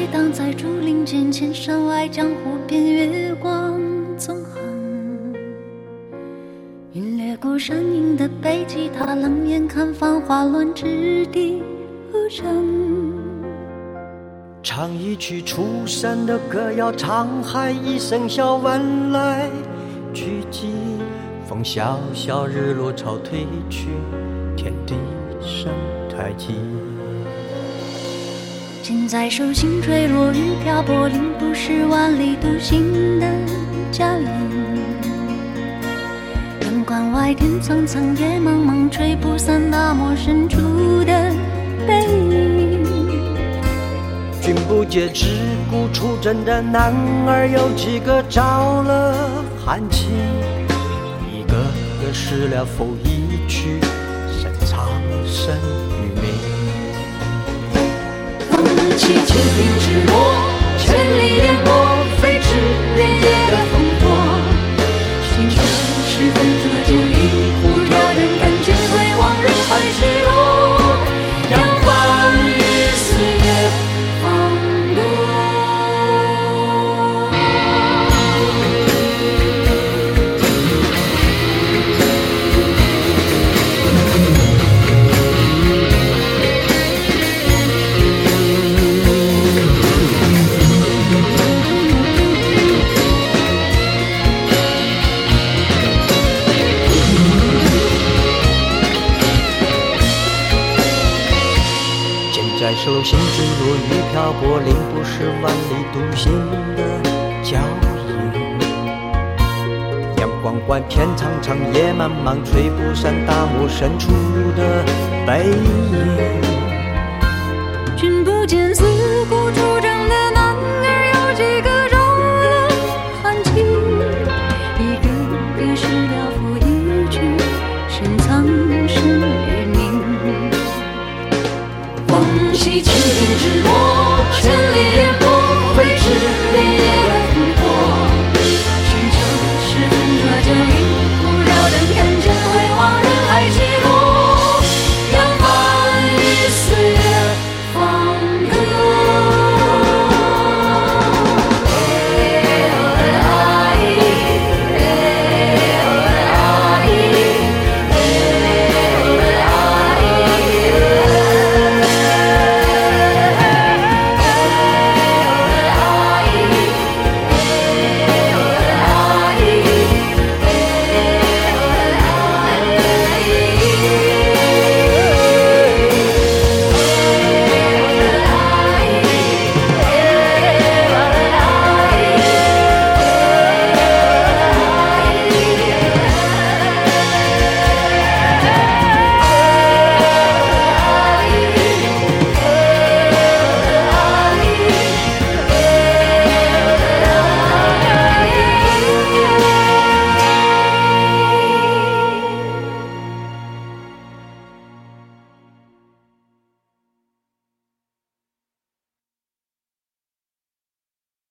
荡在竹林间，千山外江湖边，月光纵横。云掠过山影的背吉他，冷眼看繁华乱掷地无声。 唱一曲出山的歌谣，沧海一声笑，万籁俱寂。风萧萧，日落潮退去，天地生太极。 剑在手心坠落，雨漂泊，淋不湿万里独行的脚印。阳关外天苍苍，夜茫茫，吹不散大漠深处的背影。 君不解自古出征的男儿有几个着了寒气，一个个失了风一去，深藏身于命。 风起千里之落，千里烟波，飞驰连夜的烽火。青春是分作酒一壶，挑人敢尽回望人海失落。阳光与岁月放落。 在手心之落，雨漂泊，淋不湿万里独行的脚印。阳光万天苍苍，夜漫漫，吹不散大漠深处的背影。